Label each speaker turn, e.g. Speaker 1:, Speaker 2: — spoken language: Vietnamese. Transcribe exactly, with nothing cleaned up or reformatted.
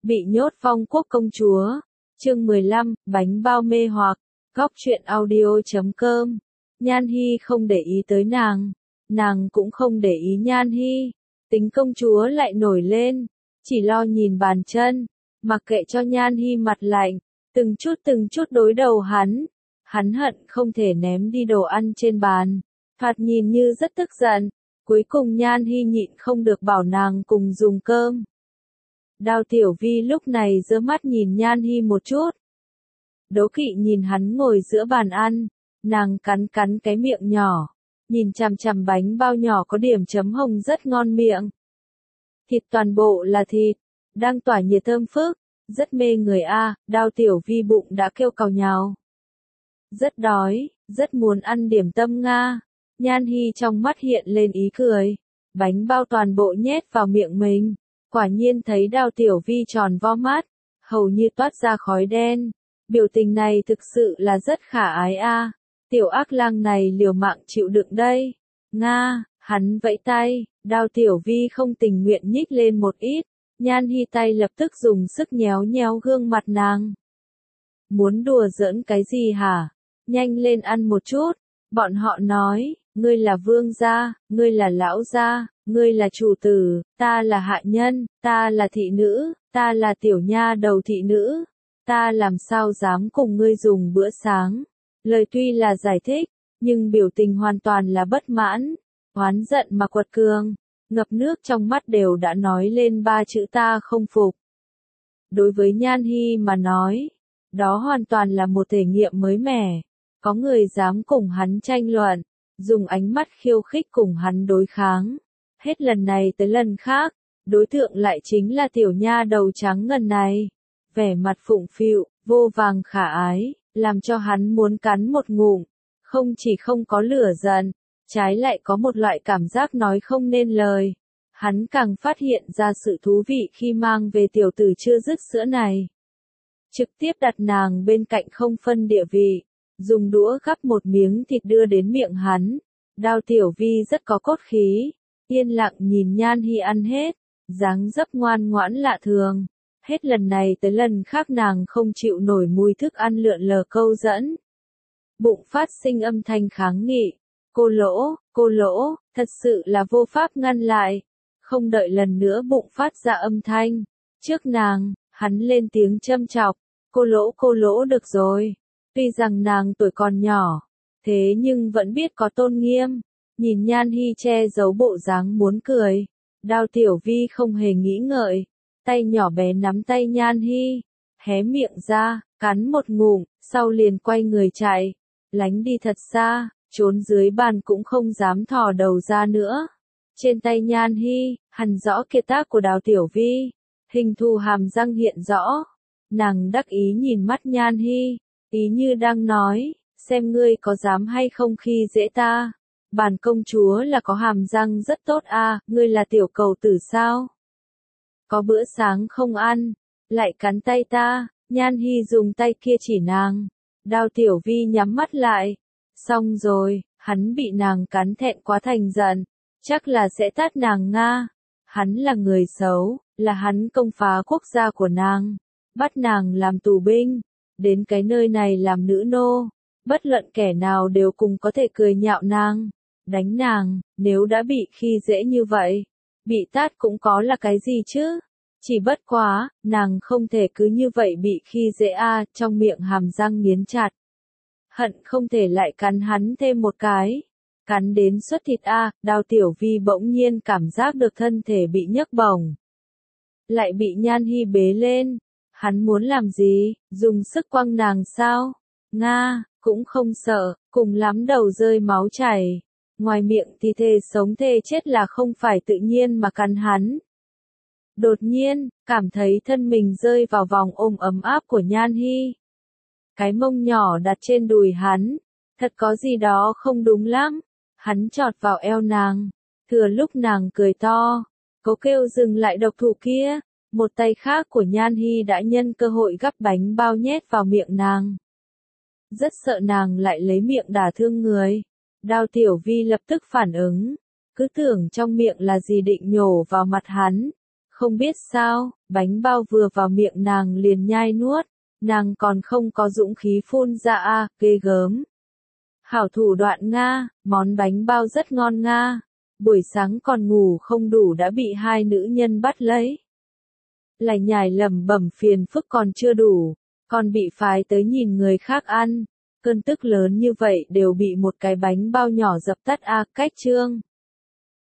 Speaker 1: Bị nhốt Phong Quốc công chúa. Chương mười lăm, bánh bao mê hoặc. Góc truyện audio chấm com. Nhan Hi không để ý tới nàng, nàng cũng không để ý Nhan Hi. Tính công chúa lại nổi lên, chỉ lo nhìn bàn chân, mặc kệ cho Nhan Hi mặt lạnh, từng chút từng chút đối đầu hắn. Hắn hận không thể ném đi đồ ăn trên bàn, thoạt nhìn như rất tức giận. Cuối cùng Nhan Hi nhịn không được bảo nàng cùng dùng cơm. Đao Tiểu Vi lúc này giơ mắt nhìn Nhan Hi một chút. Đố kỵ nhìn hắn ngồi giữa bàn ăn, nàng cắn cắn cái miệng nhỏ, nhìn chằm chằm bánh bao nhỏ có điểm chấm hồng rất ngon miệng. Thịt toàn bộ là thịt, đang tỏa nhiệt thơm phức, rất mê người a. Đao Tiểu Vi bụng đã kêu cào nhào. Rất đói, rất muốn ăn điểm tâm Nga. Nhan Hi trong mắt hiện lên ý cười, bánh bao toàn bộ nhét vào miệng mình. Quả nhiên thấy Đao Tiểu Vi tròn vo mắt, hầu như toát ra khói đen. Biểu tình này thực sự là rất khả ái a. Tiểu ác lang này liều mạng chịu đựng đây. Nga, hắn vẫy tay, Đao Tiểu Vi không tình nguyện nhích lên một ít. Nhan Hi tay lập tức dùng sức nhéo nhéo gương mặt nàng. Muốn đùa giỡn cái gì hả? Nhanh lên ăn một chút. Bọn họ nói, ngươi là vương gia, ngươi là lão gia, ngươi là chủ tử, ta là hạ nhân, ta là thị nữ, ta là tiểu nha đầu thị nữ. Ta làm sao dám cùng ngươi dùng bữa sáng. Lời tuy là giải thích, nhưng biểu tình hoàn toàn là bất mãn, oán giận mà quật cường, ngập nước trong mắt đều đã nói lên ba chữ ta không phục. Đối với Nhan Hi mà nói, đó hoàn toàn là một thể nghiệm mới mẻ. Có người dám cùng hắn tranh luận, dùng ánh mắt khiêu khích cùng hắn đối kháng. Hết lần này tới lần khác, đối tượng lại chính là tiểu nha đầu trắng ngần này. Vẻ mặt phụng phịu, vô vàng khả ái, làm cho hắn muốn cắn một ngụm. Không chỉ không có lửa giận, trái lại có một loại cảm giác nói không nên lời. Hắn càng phát hiện ra sự thú vị khi mang về tiểu tử chưa dứt sữa này. Trực tiếp đặt nàng bên cạnh không phân địa vị, dùng đũa gắp một miếng thịt đưa đến miệng hắn. Đao Tiểu Vi rất có cốt khí, yên lặng nhìn Nhan Hi ăn hết, dáng dấp ngoan ngoãn lạ thường. Hết lần này tới lần khác nàng không chịu nổi mùi thức ăn lượn lờ câu dẫn. Bụng phát sinh âm thanh kháng nghị. Cô lỗ, cô lỗ, thật sự là vô pháp ngăn lại. Không đợi lần nữa bụng phát ra âm thanh. Trước nàng, hắn lên tiếng châm chọc. Cô lỗ cô lỗ được rồi. Tuy rằng nàng tuổi còn nhỏ, thế nhưng vẫn biết có tôn nghiêm. Nhìn Nhan Hi che giấu bộ dáng muốn cười. Đao Tiểu Vi không hề nghĩ ngợi. Tay nhỏ bé nắm tay Nhan Hi, hé miệng ra, cắn một ngụm, sau liền quay người chạy, lánh đi thật xa, trốn dưới bàn cũng không dám thò đầu ra nữa. Trên tay Nhan Hi, hằn rõ kiệt tác của Đao Tiểu Vi, hình thù hàm răng hiện rõ. Nàng đắc ý nhìn mắt Nhan Hi, ý như đang nói, xem ngươi có dám hay không khi dễ ta. Bản công chúa là có hàm răng rất tốt a, ngươi là tiểu cầu tử sao? Có bữa sáng không ăn, lại cắn tay ta. Nhan Hi dùng tay kia chỉ nàng. Đao Tiểu Vi nhắm mắt lại. Xong rồi, hắn bị nàng cắn thẹn quá thành giận, chắc là sẽ tát nàng Nga. Hắn là người xấu, là hắn công phá quốc gia của nàng, bắt nàng làm tù binh, đến cái nơi này làm nữ nô. Bất luận kẻ nào đều cùng có thể cười nhạo nàng, đánh nàng. Nếu đã bị khi dễ như vậy, bị tát cũng có là cái gì chứ? Chỉ bất quá, nàng không thể cứ như vậy bị khi dễ a, trong miệng hàm răng nghiến chặt. Hận không thể lại cắn hắn thêm một cái. Cắn đến xuất thịt a, Đao Tiểu Vi bỗng nhiên cảm giác được thân thể bị nhấc bổng. Lại bị Nhan Hi bế lên. Hắn muốn làm gì? Dùng sức quăng nàng sao? Nga, cũng không sợ, cùng lắm đầu rơi máu chảy. Ngoài miệng thì thề sống thề chết là không phải tự nhiên mà cắn hắn. Đột nhiên, cảm thấy thân mình rơi vào vòng ôm ấm áp của Nhan Hi. Cái mông nhỏ đặt trên đùi hắn, thật có gì đó không đúng lắm. Hắn chọt vào eo nàng, thừa lúc nàng cười to, cố kêu dừng lại độc thủ kia. Một tay khác của Nhan Hi đã nhân cơ hội gắp bánh bao nhét vào miệng nàng. Rất sợ nàng lại lấy miệng đả thương người. Đao Tiểu Vi lập tức phản ứng, cứ tưởng trong miệng là gì định nhổ vào mặt hắn. Không biết sao, bánh bao vừa vào miệng nàng liền nhai nuốt, nàng còn không có dũng khí phun ra a, ghê gớm. Hảo thủ đoạn Nga, món bánh bao rất ngon Nga. Buổi sáng còn ngủ không đủ đã bị hai nữ nhân bắt lấy. Lại nhải lẩm bẩm phiền phức còn chưa đủ, còn bị phái tới nhìn người khác ăn. Cơn tức lớn như vậy đều bị một cái bánh bao nhỏ dập tắt a, cách chương.